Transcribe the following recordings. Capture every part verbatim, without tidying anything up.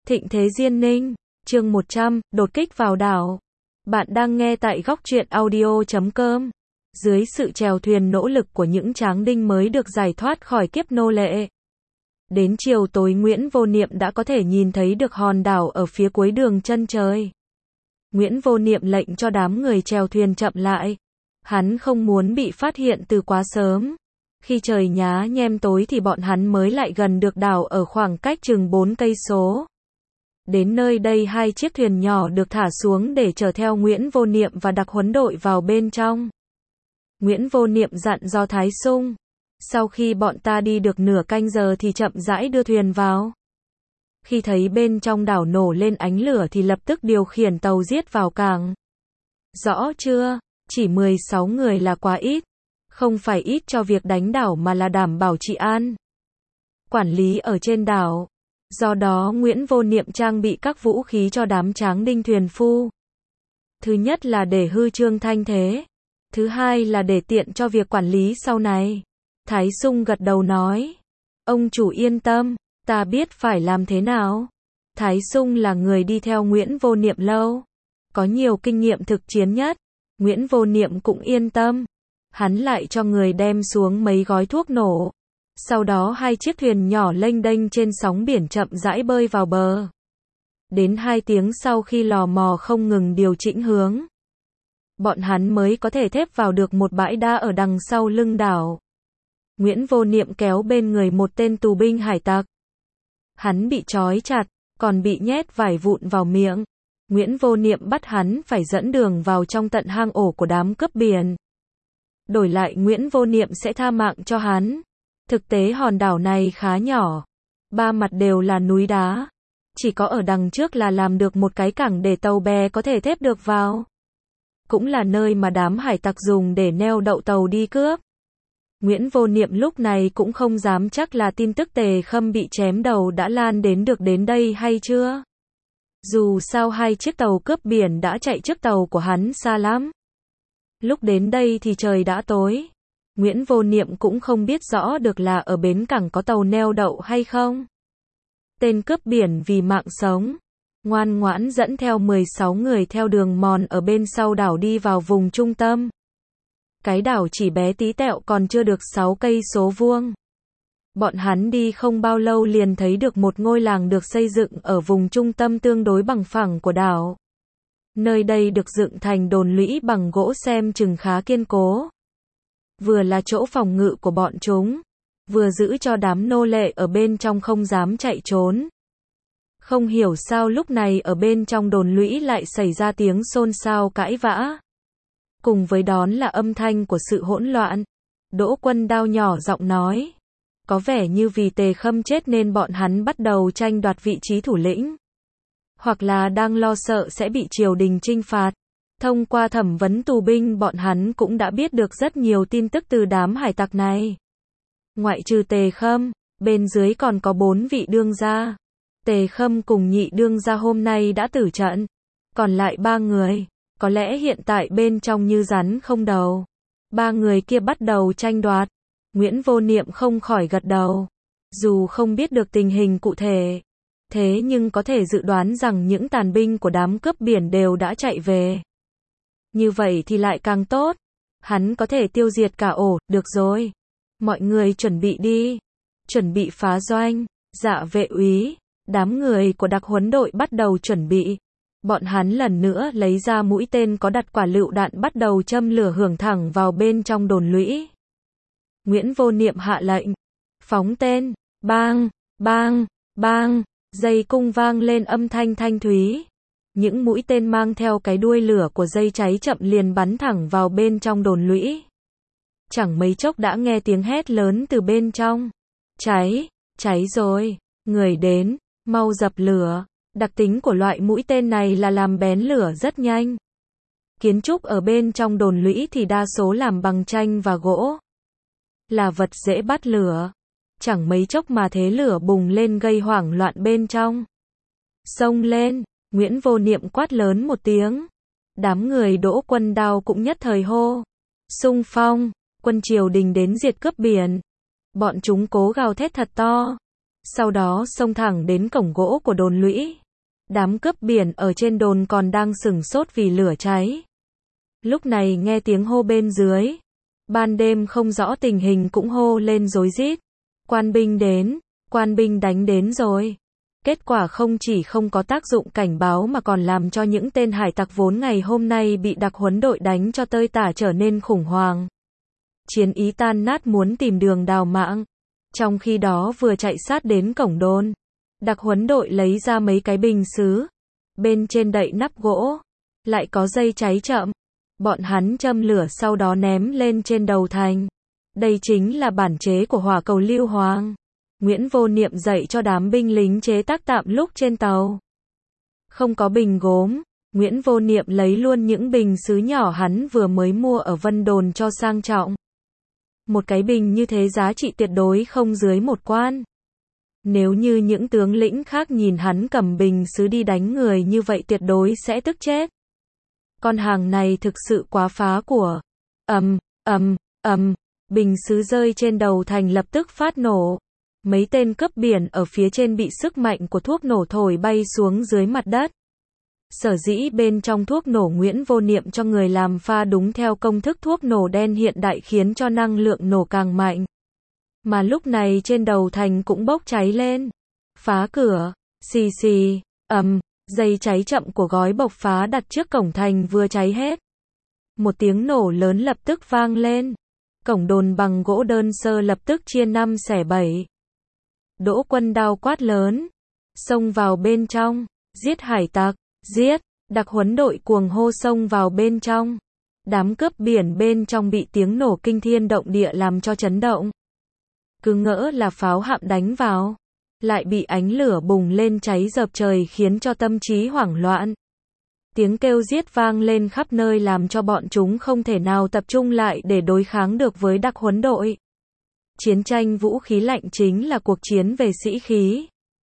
Thịnh thế Diên Ninh, chương một trăm, đột kích vào đảo. Bạn đang nghe tại góc truyện audio chấm com. Dưới sự chèo thuyền nỗ lực của những tráng đinh mới được giải thoát khỏi kiếp nô lệ. Đến chiều tối Nguyễn Vô Niệm đã có thể nhìn thấy được hòn đảo ở phía cuối đường chân trời. Nguyễn Vô Niệm lệnh cho đám người chèo thuyền chậm lại. Hắn không muốn bị phát hiện từ quá sớm. Khi trời nhá nhem tối thì bọn hắn mới lại gần được đảo ở khoảng cách chừng bốn cây số. Đến nơi đây hai chiếc thuyền nhỏ được thả xuống để chở theo Nguyễn Vô Niệm và đặc huấn đội vào bên trong. Nguyễn Vô Niệm dặn do Thái Sung. Sau khi bọn ta đi được nửa canh giờ thì chậm rãi đưa thuyền vào. Khi thấy bên trong đảo nổ lên ánh lửa thì lập tức điều khiển tàu giết vào cảng. Rõ chưa? Chỉ mười sáu người là quá ít. Không phải ít cho việc đánh đảo mà là đảm bảo trị an. Quản lý ở trên đảo. Do đó Nguyễn Vô Niệm trang bị các vũ khí cho đám tráng đinh thuyền phu. Thứ nhất là để hư trương thanh thế. Thứ hai là để tiện cho việc quản lý sau này. Thái Sung gật đầu nói. Ông chủ yên tâm, ta biết phải làm thế nào. Thái Sung là người đi theo Nguyễn Vô Niệm lâu. Có nhiều kinh nghiệm thực chiến nhất. Nguyễn Vô Niệm cũng yên tâm. Hắn lại cho người đem xuống mấy gói thuốc nổ. Sau đó hai chiếc thuyền nhỏ lênh đênh trên sóng biển chậm rãi bơi vào bờ. Đến hai tiếng sau khi lò mò không ngừng điều chỉnh hướng, bọn hắn mới có thể thép vào được một bãi đá ở đằng sau lưng đảo. Nguyễn Vô Niệm kéo bên người một tên tù binh hải tặc. Hắn bị trói chặt, còn bị nhét vải vụn vào miệng. Nguyễn Vô Niệm bắt hắn phải dẫn đường vào trong tận hang ổ của đám cướp biển. Đổi lại Nguyễn Vô Niệm sẽ tha mạng cho hắn. Thực tế hòn đảo này khá nhỏ. Ba mặt đều là núi đá. Chỉ có ở đằng trước là làm được một cái cảng để tàu bè có thể thép được vào. Cũng là nơi mà đám hải tặc dùng để neo đậu tàu đi cướp. Nguyễn Vô Niệm lúc này cũng không dám chắc là tin tức Tề Khâm bị chém đầu đã lan đến được đến đây hay chưa. Dù sao hai chiếc tàu cướp biển đã chạy trước tàu của hắn xa lắm. Lúc đến đây thì trời đã tối. Nguyễn Vô Niệm cũng không biết rõ được là ở bến cảng có tàu neo đậu hay không. Tên cướp biển vì mạng sống, ngoan ngoãn dẫn theo mười sáu người theo đường mòn ở bên sau đảo đi vào vùng trung tâm. Cái đảo chỉ bé tí tẹo còn chưa được sáu cây số vuông. Bọn hắn đi không bao lâu liền thấy được một ngôi làng được xây dựng ở vùng trung tâm tương đối bằng phẳng của đảo. Nơi đây được dựng thành đồn lũy bằng gỗ xem chừng khá kiên cố. Vừa là chỗ phòng ngự của bọn chúng, vừa giữ cho đám nô lệ ở bên trong không dám chạy trốn. Không hiểu sao lúc này ở bên trong đồn lũy lại xảy ra tiếng xôn xao cãi vã. Cùng với đón là âm thanh của sự hỗn loạn. Đỗ Quân Đao nhỏ giọng nói. Có vẻ như vì Tề Khâm chết nên bọn hắn bắt đầu tranh đoạt vị trí thủ lĩnh. Hoặc là đang lo sợ sẽ bị triều đình trinh phạt. Thông qua thẩm vấn tù binh bọn hắn cũng đã biết được rất nhiều tin tức từ đám hải tặc này. Ngoại trừ Tề Khâm, bên dưới còn có bốn vị đương gia. Tề Khâm cùng nhị đương gia hôm nay đã tử trận. Còn lại ba người, có lẽ hiện tại bên trong như rắn không đầu. Ba người kia bắt đầu tranh đoạt. Nguyễn Vô Niệm không khỏi gật đầu. Dù không biết được tình hình cụ thể, thế nhưng có thể dự đoán rằng những tàn binh của đám cướp biển đều đã chạy về. Như vậy thì lại càng tốt. Hắn có thể tiêu diệt cả ổ, được rồi. Mọi người chuẩn bị đi. Chuẩn bị phá doanh. Dạ vệ úy, đám người của đặc huấn đội bắt đầu chuẩn bị. Bọn hắn lần nữa lấy ra mũi tên có đặt quả lựu đạn bắt đầu châm lửa hưởng thẳng vào bên trong đồn lũy. Nguyễn Vô Niệm hạ lệnh. Phóng tên. Bang, bang, bang. Dây cung vang lên âm thanh thanh thúy. Những mũi tên mang theo cái đuôi lửa của dây cháy chậm liền bắn thẳng vào bên trong đồn lũy. Chẳng mấy chốc đã nghe tiếng hét lớn từ bên trong. Cháy, cháy rồi, người đến, mau dập lửa. Đặc tính của loại mũi tên này là làm bén lửa rất nhanh. Kiến trúc ở bên trong đồn lũy thì đa số làm bằng tranh và gỗ. Là vật dễ bắt lửa. Chẳng mấy chốc mà thế lửa bùng lên gây hoảng loạn bên trong. Xông lên. Nguyễn Vô Niệm quát lớn một tiếng. Đám người Đỗ Quân Đao cũng nhất thời hô. Xung phong, quân triều đình đến diệt cướp biển. Bọn chúng cố gào thét thật to. Sau đó xông thẳng đến cổng gỗ của đồn lũy. Đám cướp biển ở trên đồn còn đang sửng sốt vì lửa cháy. Lúc này nghe tiếng hô bên dưới. Ban đêm không rõ tình hình cũng hô lên rối rít. Quan binh đến, quan binh đánh đến rồi. Kết quả không chỉ không có tác dụng cảnh báo mà còn làm cho những tên hải tặc vốn ngày hôm nay bị đặc huấn đội đánh cho tơi tả trở nên khủng hoảng. Chiến ý tan nát muốn tìm đường đào mạng. Trong khi đó vừa chạy sát đến cổng đồn, đặc huấn đội lấy ra mấy cái bình sứ. Bên trên đậy nắp gỗ, lại có dây cháy chậm. Bọn hắn châm lửa sau đó ném lên trên đầu thành. Đây chính là bản chế của hỏa cầu lưu hoàng. Nguyễn Vô Niệm dạy cho đám binh lính chế tác tạm lúc trên tàu. Không có bình gốm, Nguyễn Vô Niệm lấy luôn những bình sứ nhỏ hắn vừa mới mua ở Vân Đồn cho sang trọng. Một cái bình như thế giá trị tuyệt đối không dưới một quan. Nếu như những tướng lĩnh khác nhìn hắn cầm bình sứ đi đánh người như vậy tuyệt đối sẽ tức chết. Con hàng này thực sự quá phá của. Ầm, ầm, ầm, bình sứ rơi trên đầu thành lập tức phát nổ. Mấy tên cướp biển ở phía trên bị sức mạnh của thuốc nổ thổi bay xuống dưới mặt đất. Sở dĩ bên trong thuốc nổ Nguyễn Vô Niệm cho người làm pha đúng theo công thức thuốc nổ đen hiện đại khiến cho năng lượng nổ càng mạnh. Mà lúc này trên đầu thành cũng bốc cháy lên. Phá cửa, xì xì, ầm, dây cháy chậm của gói bộc phá đặt trước cổng thành vừa cháy hết. Một tiếng nổ lớn lập tức vang lên. Cổng đồn bằng gỗ đơn sơ lập tức chia năm xẻ bảy. Đỗ Quân đao quát lớn, xông vào bên trong, giết hải tặc, giết, đặc huấn đội cuồng hô xông vào bên trong. Đám cướp biển bên trong bị tiếng nổ kinh thiên động địa làm cho chấn động. Cứ ngỡ là pháo hạm đánh vào, lại bị ánh lửa bùng lên cháy dập trời khiến cho tâm trí hoảng loạn. Tiếng kêu giết vang lên khắp nơi làm cho bọn chúng không thể nào tập trung lại để đối kháng được với đặc huấn đội. Chiến tranh vũ khí lạnh chính là cuộc chiến về sĩ khí.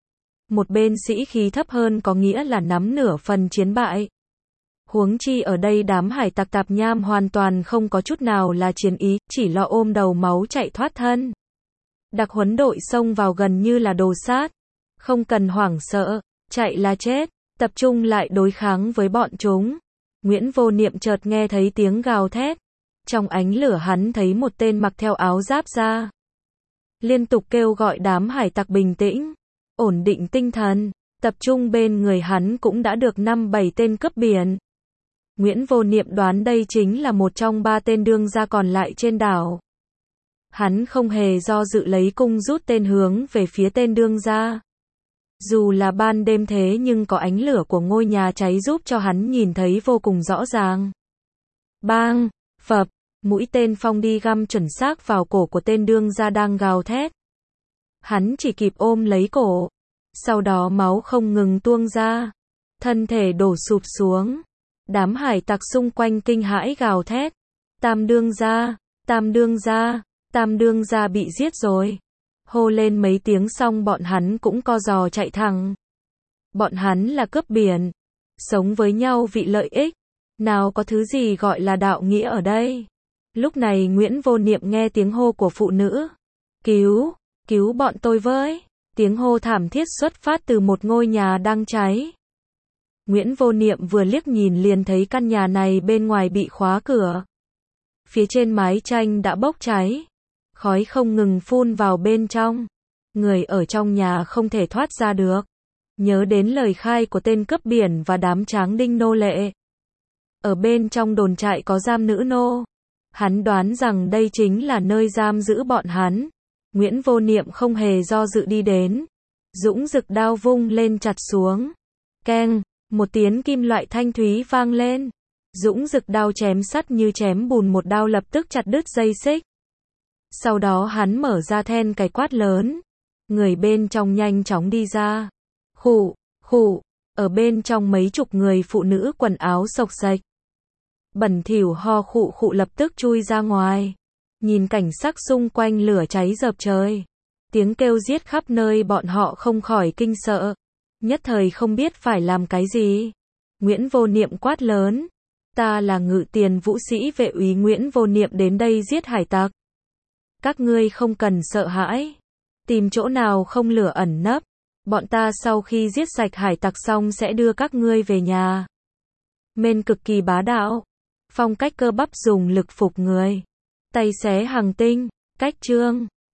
Một bên sĩ khí thấp hơn có nghĩa là nắm nửa phần chiến bại. Huống chi ở đây đám hải tặc tạp nham hoàn toàn không có chút nào là chiến ý, chỉ lo ôm đầu máu chạy thoát thân. Đặc huấn đội xông vào gần như là đồ sát. Không cần hoảng sợ, chạy là chết, tập trung lại đối kháng với bọn chúng. Nguyễn Vô Niệm chợt nghe thấy tiếng gào thét. Trong ánh lửa hắn thấy một tên mặc theo áo giáp ra. Liên tục kêu gọi đám hải tặc bình tĩnh, ổn định tinh thần, tập trung bên người hắn cũng đã được năm bảy tên cướp biển. Nguyễn Vô Niệm đoán đây chính là một trong ba tên đương gia còn lại trên đảo. Hắn không hề do dự lấy cung rút tên hướng về phía tên đương gia. Dù là ban đêm thế nhưng có ánh lửa của ngôi nhà cháy giúp cho hắn nhìn thấy vô cùng rõ ràng. Bang, phập, mũi tên phong đi găm chuẩn xác vào cổ của tên đương gia đang gào thét. Hắn chỉ kịp ôm lấy cổ. Sau đó máu không ngừng tuôn ra. Thân thể đổ sụp xuống. Đám hải tặc xung quanh kinh hãi gào thét. Tam đương gia, tam đương gia, tam đương gia bị giết rồi. Hô lên mấy tiếng xong bọn hắn cũng co giò chạy thẳng. Bọn hắn là cướp biển. Sống với nhau vì lợi ích. Nào có thứ gì gọi là đạo nghĩa ở đây. Lúc này Nguyễn Vô Niệm nghe tiếng hô của phụ nữ. Cứu, cứu bọn tôi với. Tiếng hô thảm thiết xuất phát từ một ngôi nhà đang cháy. Nguyễn Vô Niệm vừa liếc nhìn liền thấy căn nhà này bên ngoài bị khóa cửa. Phía trên mái tranh đã bốc cháy. Khói không ngừng phun vào bên trong. Người ở trong nhà không thể thoát ra được. Nhớ đến lời khai của tên cướp biển và đám tráng đinh nô lệ. Ở bên trong đồn trại có giam nữ nô. Hắn đoán rằng đây chính là nơi giam giữ bọn hắn. Nguyễn Vô Niệm không hề do dự đi đến. Dũng rực đao vung lên chặt xuống. Keng, một tiếng kim loại thanh thúy vang lên. Dũng rực đao chém sắt như chém bùn, một đao lập tức chặt đứt dây xích. Sau đó hắn mở ra then cài quát lớn. Người bên trong nhanh chóng đi ra. Khụ, khụ, ở bên trong mấy chục người phụ nữ quần áo xộc xệch. Bẩn thỉu ho khụ khụ lập tức chui ra ngoài. Nhìn cảnh sắc xung quanh lửa cháy dập trời. Tiếng kêu giết khắp nơi bọn họ không khỏi kinh sợ. Nhất thời không biết phải làm cái gì. Nguyễn Vô Niệm quát lớn. Ta là Ngự Tiền Vũ Sĩ Vệ úy Nguyễn Vô Niệm đến đây giết hải tặc. Các ngươi không cần sợ hãi. Tìm chỗ nào không lửa ẩn nấp. Bọn ta sau khi giết sạch hải tặc xong sẽ đưa các ngươi về nhà. Men cực kỳ bá đạo. Phong cách cơ bắp dùng lực phục người. Tay xé hàng tinh. Cách chương